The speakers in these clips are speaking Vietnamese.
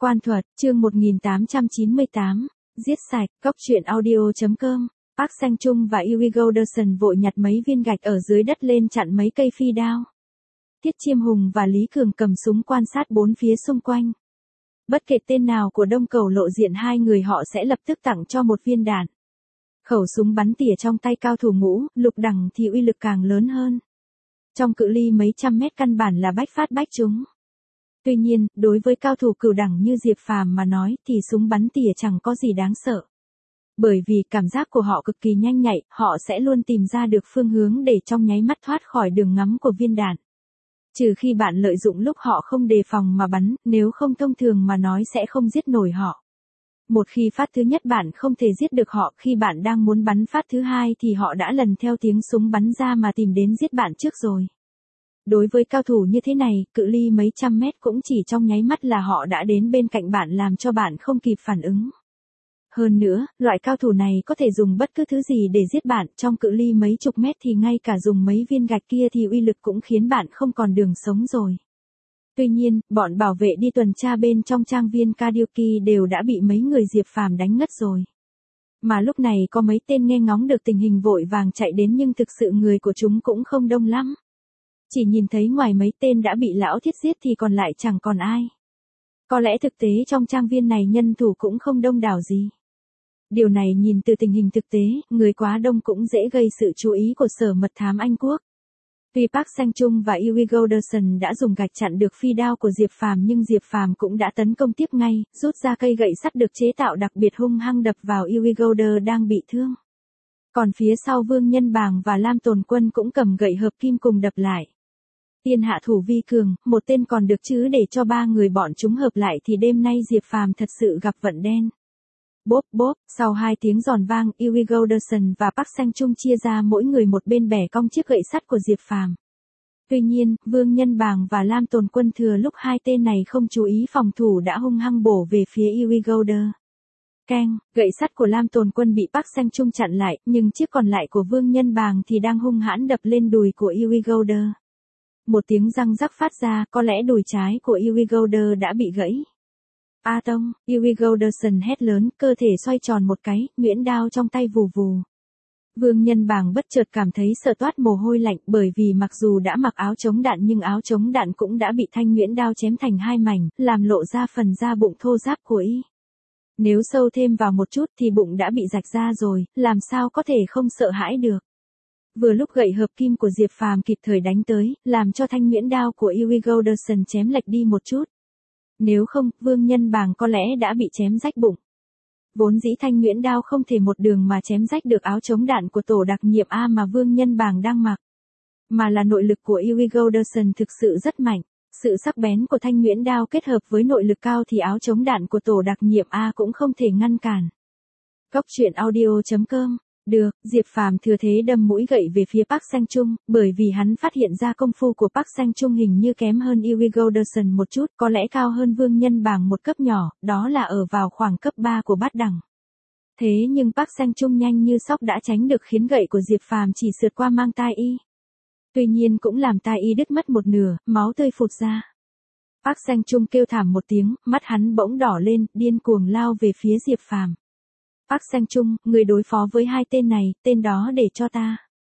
Quan thuật, chương 1898, giết sạch, góc truyện audio.com. Park Sang-chung và Urigo Dawson vội nhặt mấy viên gạch ở dưới đất lên chặn mấy cây phi đao. Tiết Chiêm Hùng và Lý Cường cầm súng quan sát bốn phía xung quanh. Bất kể tên nào của Đông Cầu lộ diện hai người họ sẽ lập tức tặng cho một viên đạn. Khẩu súng bắn tỉa trong tay cao thủ Ngũ, Lục Đằng thì uy lực càng lớn hơn. Trong cự ly mấy trăm mét căn bản là bách phát bách trúng. Tuy nhiên, đối với cao thủ Cửu đẳng như Diệp Phàm mà nói thì súng bắn tỉa chẳng có gì đáng sợ. Bởi vì cảm giác của họ cực kỳ nhanh nhạy, họ sẽ luôn tìm ra được phương hướng để trong nháy mắt thoát khỏi đường ngắm của viên đạn. Trừ khi bạn lợi dụng lúc họ không đề phòng mà bắn, nếu không thông thường mà nói sẽ không giết nổi họ. Một khi phát thứ nhất bạn không thể giết được họ, khi bạn đang muốn bắn phát thứ hai thì họ đã lần theo tiếng súng bắn ra mà tìm đến giết bạn trước rồi. Đối với cao thủ như thế này, cự ly mấy trăm mét cũng chỉ trong nháy mắt là họ đã đến bên cạnh bạn làm cho bạn không kịp phản ứng. Hơn nữa, loại cao thủ này có thể dùng bất cứ thứ gì để giết bạn, trong cự ly mấy chục mét thì ngay cả dùng mấy viên gạch kia thì uy lực cũng khiến bạn không còn đường sống rồi. Tuy nhiên, bọn bảo vệ đi tuần tra bên trong trang viên Kariuki đều đã bị mấy người Diệp Phàm đánh ngất rồi. Mà lúc này có mấy tên nghe ngóng được tình hình vội vàng chạy đến nhưng thực sự người của chúng cũng không đông lắm. Chỉ nhìn thấy ngoài mấy tên đã bị lão thiết giết thì còn lại chẳng còn ai. Có lẽ thực tế trong trang viên này nhân thủ cũng không đông đảo gì. Điều này nhìn từ tình hình thực tế, người quá đông cũng dễ gây sự chú ý của Sở Mật thám Anh Quốc. Tuy Park Sang-chung và Urigo Dawson đã dùng gạch chặn được phi đao của Diệp Phàm nhưng Diệp Phàm cũng đã tấn công tiếp ngay, rút ra cây gậy sắt được chế tạo đặc biệt hung hăng đập vào Urigo đang bị thương. Còn phía sau Vương Nhân Bàng và Lam Tồn Quân cũng cầm gậy hợp kim cùng đập lại. Tiên hạ thủ vi cường, một tên còn được chứ để cho ba người bọn chúng hợp lại thì đêm nay Diệp Phàm thật sự gặp vận đen. Bốp bốp, sau hai tiếng giòn vang, Urigo Dawson và Park Sang-chung chia ra mỗi người một bên bẻ cong chiếc gậy sắt của Diệp Phàm. Tuy nhiên, Vương Nhân Bàng và Lam Tồn Quân thừa lúc hai tên này không chú ý phòng thủ đã hung hăng bổ về phía Urigo. Keng, gậy sắt của Lam Tồn Quân bị Park Sang-chung chặn lại, nhưng chiếc còn lại của Vương Nhân Bàng thì đang hung hãn đập lên đùi của Urigo. Một tiếng răng rắc phát ra, có lẽ đùi trái của Urigo đã bị gãy. A tông, Urigo Dawson hét lớn, cơ thể xoay tròn một cái, nhuyễn đao trong tay vù vù. Vương Nhân Bàng bất chợt cảm thấy sợ toát mồ hôi lạnh bởi vì mặc dù đã mặc áo chống đạn nhưng áo chống đạn cũng đã bị thanh nhuyễn đao chém thành hai mảnh, làm lộ ra phần da bụng thô ráp của y. Nếu sâu thêm vào một chút thì bụng đã bị rạch ra rồi, làm sao có thể không sợ hãi được. Vừa lúc gậy hợp kim của Diệp Phàm kịp thời đánh tới, làm cho thanh nhuyễn đao của Urigo Dawson chém lệch đi một chút. Nếu không, Vương Nhân Bàng có lẽ đã bị chém rách bụng. Vốn dĩ thanh nhuyễn đao không thể một đường mà chém rách được áo chống đạn của tổ đặc nhiệm A mà Vương Nhân Bàng đang mặc. Mà là nội lực của Urigo Dawson thực sự rất mạnh. Sự sắc bén của thanh nhuyễn đao kết hợp với nội lực cao thì áo chống đạn của tổ đặc nhiệm A cũng không thể ngăn cản. Góc truyện audio.com. Được, Diệp Phàm thừa thế đâm mũi gậy về phía Park Sang-chung, bởi vì hắn phát hiện ra công phu của Park Sang-chung hình như kém hơn Urigo Dawson một chút, có lẽ cao hơn Vương Nhân Bàng một cấp nhỏ, đó là ở vào khoảng cấp 3 của bát đẳng. Thế nhưng Park Sang-chung nhanh như sóc đã tránh được khiến gậy của Diệp Phàm chỉ sượt qua mang tai y. Tuy nhiên cũng làm tai y đứt mất một nửa, máu tươi phụt ra. Park Sang-chung kêu thảm một tiếng, mắt hắn bỗng đỏ lên, điên cuồng lao về phía Diệp Phàm. Park Sang-chung, người đối phó với hai tên này, tên đó để cho ta.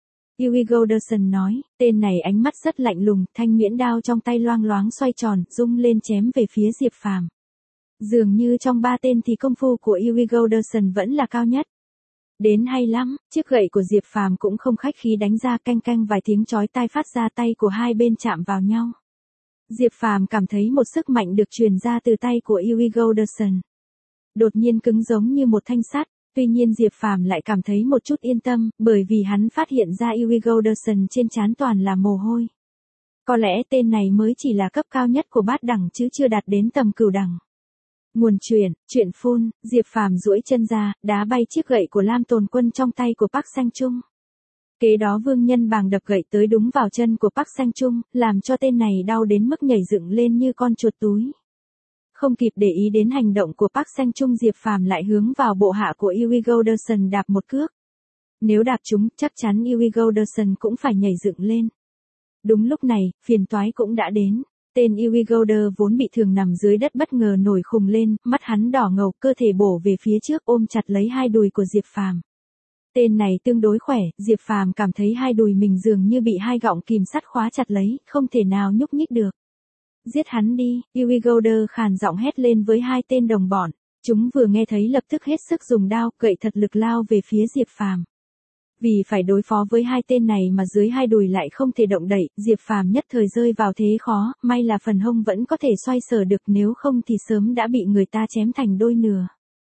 Urigo Dawson nói, tên này ánh mắt rất lạnh lùng, thanh nhuyễn đao trong tay loang loáng xoay tròn, rung lên chém về phía Diệp Phàm. Dường như trong ba tên thì công phu của Urigo Dawson vẫn là cao nhất. Đến hay lắm, chiếc gậy của Diệp Phàm cũng không khách khí đánh ra, canh canh vài tiếng chói tai phát ra, tay của hai bên chạm vào nhau. Diệp Phàm cảm thấy một sức mạnh được truyền ra từ tay của Urigo Dawson. Đột nhiên cứng giống như một thanh sắt, tuy nhiên Diệp Phàm lại cảm thấy một chút yên tâm, bởi vì hắn phát hiện ra Urigo Dawson trên trán toàn là mồ hôi. Có lẽ tên này mới chỉ là cấp cao nhất của bát đẳng chứ chưa đạt đến tầm cửu đẳng. Nguồn truyện phun, Diệp Phàm duỗi chân ra, đá bay chiếc gậy của Lam Tồn Quân trong tay của Park Sang-chung. Kế đó Vương Nhân Bàng đập gậy tới đúng vào chân của Park Sang-chung, làm cho tên này đau đến mức nhảy dựng lên như con chuột túi. Không kịp để ý đến hành động của Park Sang-chung, Diệp Phàm lại hướng vào bộ hạ của Urigo Dawson đạp một cước. Nếu đạp trúng, chắc chắn Urigo Dawson cũng phải nhảy dựng lên. Đúng lúc này, phiền toái cũng đã đến. Tên Yui Golder vốn bị thương nằm dưới đất bất ngờ nổi khùng lên, mắt hắn đỏ ngầu, cơ thể bổ về phía trước ôm chặt lấy hai đùi của Diệp Phàm. Tên này tương đối khỏe, Diệp Phàm cảm thấy hai đùi mình dường như bị hai gọng kìm sắt khóa chặt lấy, không thể nào nhúc nhích được. Giết hắn đi, Yui Golder khàn giọng hét lên với hai tên đồng bọn. Chúng vừa nghe thấy lập tức hết sức dùng đao, gậy thật lực lao về phía Diệp Phàm. Vì phải đối phó với hai tên này mà dưới hai đùi lại không thể động đậy, Diệp Phàm nhất thời rơi vào thế khó, may là phần hông vẫn có thể xoay sở được, nếu không thì sớm đã bị người ta chém thành đôi nửa.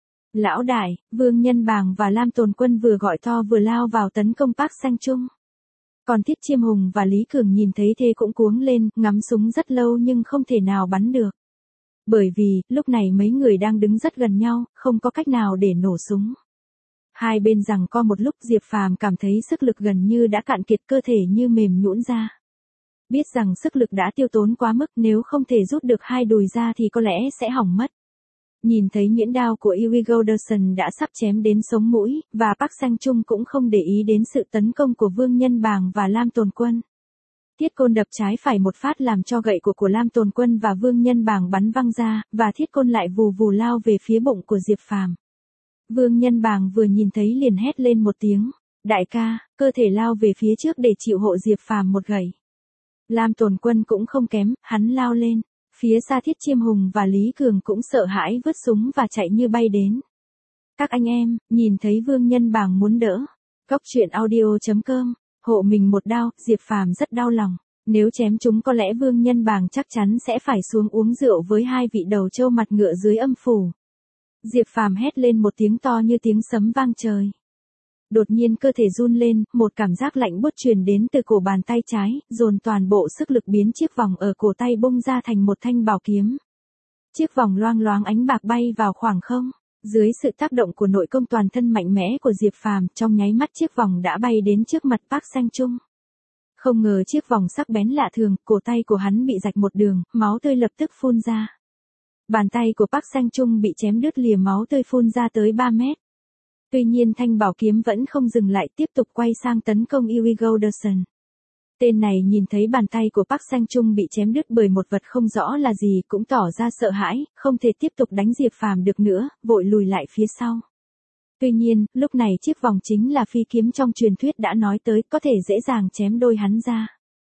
Lão đại, Vương Nhân Bàng và Lam Tồn Quân vừa gọi to vừa lao vào tấn công Park Sang Chung. Còn Tiết Chiêm Hùng và Lý Cường nhìn thấy thế cũng cuống lên, ngắm súng rất lâu nhưng không thể nào bắn được. Bởi vì, lúc này mấy người đang đứng rất gần nhau, không có cách nào để nổ súng. Hai bên giằng co một lúc, Diệp Phàm cảm thấy sức lực gần như đã cạn kiệt, cơ thể như mềm nhũn ra. Biết rằng sức lực đã tiêu tốn quá mức, nếu không thể rút được hai đùi ra thì có lẽ sẽ hỏng mất. Nhìn thấy nhuyễn đao của Yui Golderson đã sắp chém đến sống mũi, và Park Sang Chung cũng không để ý đến sự tấn công của Vương Nhân Bàng và Lam Tồn Quân. Thiết Côn đập trái phải một phát làm cho gậy của Lam Tồn Quân và Vương Nhân Bàng bắn văng ra, và Thiết Côn lại vù vù lao về phía bụng của Diệp Phàm. Vương Nhân Bàng vừa nhìn thấy liền hét lên một tiếng, đại ca, cơ thể lao về phía trước để chịu hộ Diệp Phàm một gậy. Lam Tồn Quân cũng không kém, hắn lao lên. Phía xa Thiết Chiêm Hùng và Lý Cường cũng sợ hãi vứt súng và chạy như bay đến. Các anh em, nhìn thấy Vương Nhân Bàng muốn đỡ. Cốc truyện audio.com, hộ mình một đao, Diệp Phàm rất đau lòng. Nếu chém chúng có lẽ Vương Nhân Bàng chắc chắn sẽ phải xuống uống rượu với hai vị đầu trâu mặt ngựa dưới âm phủ. Diệp Phàm hét lên một tiếng to như tiếng sấm vang trời. Đột nhiên cơ thể run lên, một cảm giác lạnh buốt truyền đến từ cổ bàn tay trái, dồn toàn bộ sức lực biến chiếc vòng ở cổ tay bung ra thành một thanh bảo kiếm. Chiếc vòng loang loáng ánh bạc bay vào khoảng không. Dưới sự tác động của nội công toàn thân mạnh mẽ của Diệp Phàm, trong nháy mắt chiếc vòng đã bay đến trước mặt Park Sang Chung. Không ngờ chiếc vòng sắc bén lạ thường, cổ tay của hắn bị rạch một đường, máu tươi lập tức phun ra. Bàn tay của Park Sang Chung bị chém đứt lìa, máu tươi phun ra tới 3 mét. Tuy nhiên thanh bảo kiếm vẫn không dừng lại, tiếp tục quay sang tấn công Yui Golderson. Tên này nhìn thấy bàn tay của Park Sang Chung bị chém đứt bởi một vật không rõ là gì cũng tỏ ra sợ hãi, không thể tiếp tục đánh Diệp Phàm được nữa, vội lùi lại phía sau. Tuy nhiên, lúc này chiếc vòng chính là phi kiếm trong truyền thuyết đã nói tới, có thể dễ dàng chém đôi hắn ra.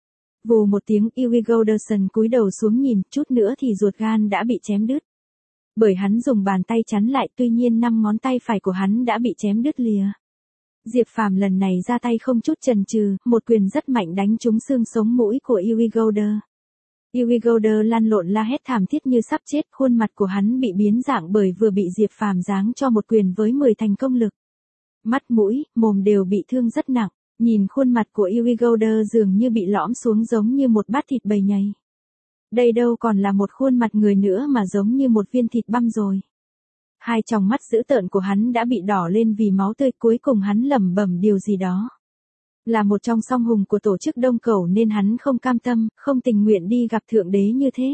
Vù một tiếng, Yui Golderson cúi đầu xuống nhìn, chút nữa thì ruột gan đã bị chém đứt. Bởi hắn dùng bàn tay chắn lại, tuy nhiên 5 ngón tay phải của hắn đã bị chém đứt lìa. Diệp Phàm lần này ra tay không chút chần chừ, một quyền rất mạnh đánh trúng xương sống mũi của Yui Golder. Yui Golder lăn lộn la hét thảm thiết như sắp chết, khuôn mặt của hắn bị biến dạng bởi vừa bị Diệp Phàm giáng cho một quyền với 10 thành công lực. Mắt mũi, mồm đều bị thương rất nặng, nhìn khuôn mặt của Yui Golder dường như bị lõm xuống giống như một bát thịt bầy nhầy. Đây đâu còn là một khuôn mặt người nữa mà giống như một viên thịt băm rồi. Hai tròng mắt dữ tợn của hắn đã bị đỏ lên vì máu tươi, cuối cùng hắn lẩm bẩm điều gì đó. Là một trong song hùng của tổ chức Đông Cẩu nên hắn không cam tâm, không tình nguyện đi gặp Thượng Đế như thế.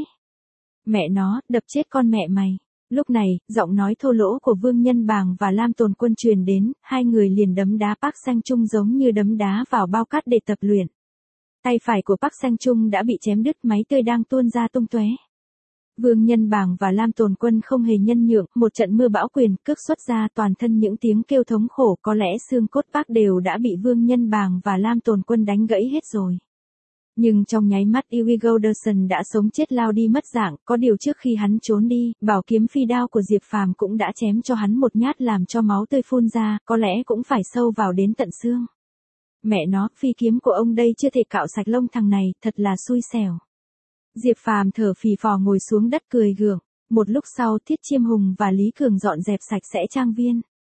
Mẹ nó, đập chết con mẹ mày. Lúc này, giọng nói thô lỗ của Vương Nhân Bàng và Lam Tồn Quân truyền đến, hai người liền đấm đá Park Sang Chung giống như đấm đá vào bao cát để tập luyện. Tay phải của Park Sang Chung đã bị chém đứt, máu tươi đang tuôn ra tung tóe. Vương Nhân Bàng và Lam Tồn Quân không hề nhân nhượng, một trận mưa bão quyền cước xuất ra, toàn thân những tiếng kêu thống khổ, có lẽ xương cốt Park đều đã bị Vương Nhân Bàng và Lam Tồn Quân đánh gãy hết rồi. Nhưng trong nháy mắt Yui Golderson đã sống chết lao đi mất dạng, có điều trước khi hắn trốn đi, bảo kiếm phi đao của Diệp Phàm cũng đã chém cho hắn một nhát làm cho máu tươi phun ra, có lẽ cũng phải sâu vào đến tận xương. Mẹ nó, phi kiếm của ông đây chưa thể cạo sạch lông thằng này, thật là xui xẻo. Diệp Phàm thở phì phò ngồi xuống đất cười gượng. Một lúc sau Thiết Chiêm Hùng và Lý Cường dọn dẹp sạch sẽ trang viên.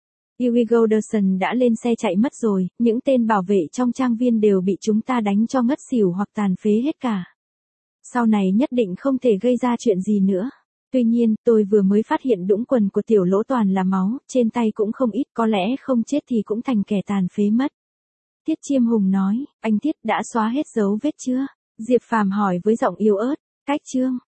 Yui Golderson đã lên xe chạy mất rồi, những tên bảo vệ trong trang viên đều bị chúng ta đánh cho ngất xỉu hoặc tàn phế hết cả. Sau này nhất định không thể gây ra chuyện gì nữa. Tuy nhiên, tôi vừa mới phát hiện đũng quần của tiểu lỗ toàn là máu, trên tay cũng không ít, có lẽ không chết thì cũng thành kẻ tàn phế mất. Thiết Chiêm Hùng nói, anh Thiết đã xóa hết dấu vết chưa? Diệp Phàm hỏi với giọng yếu ớt, cách chương.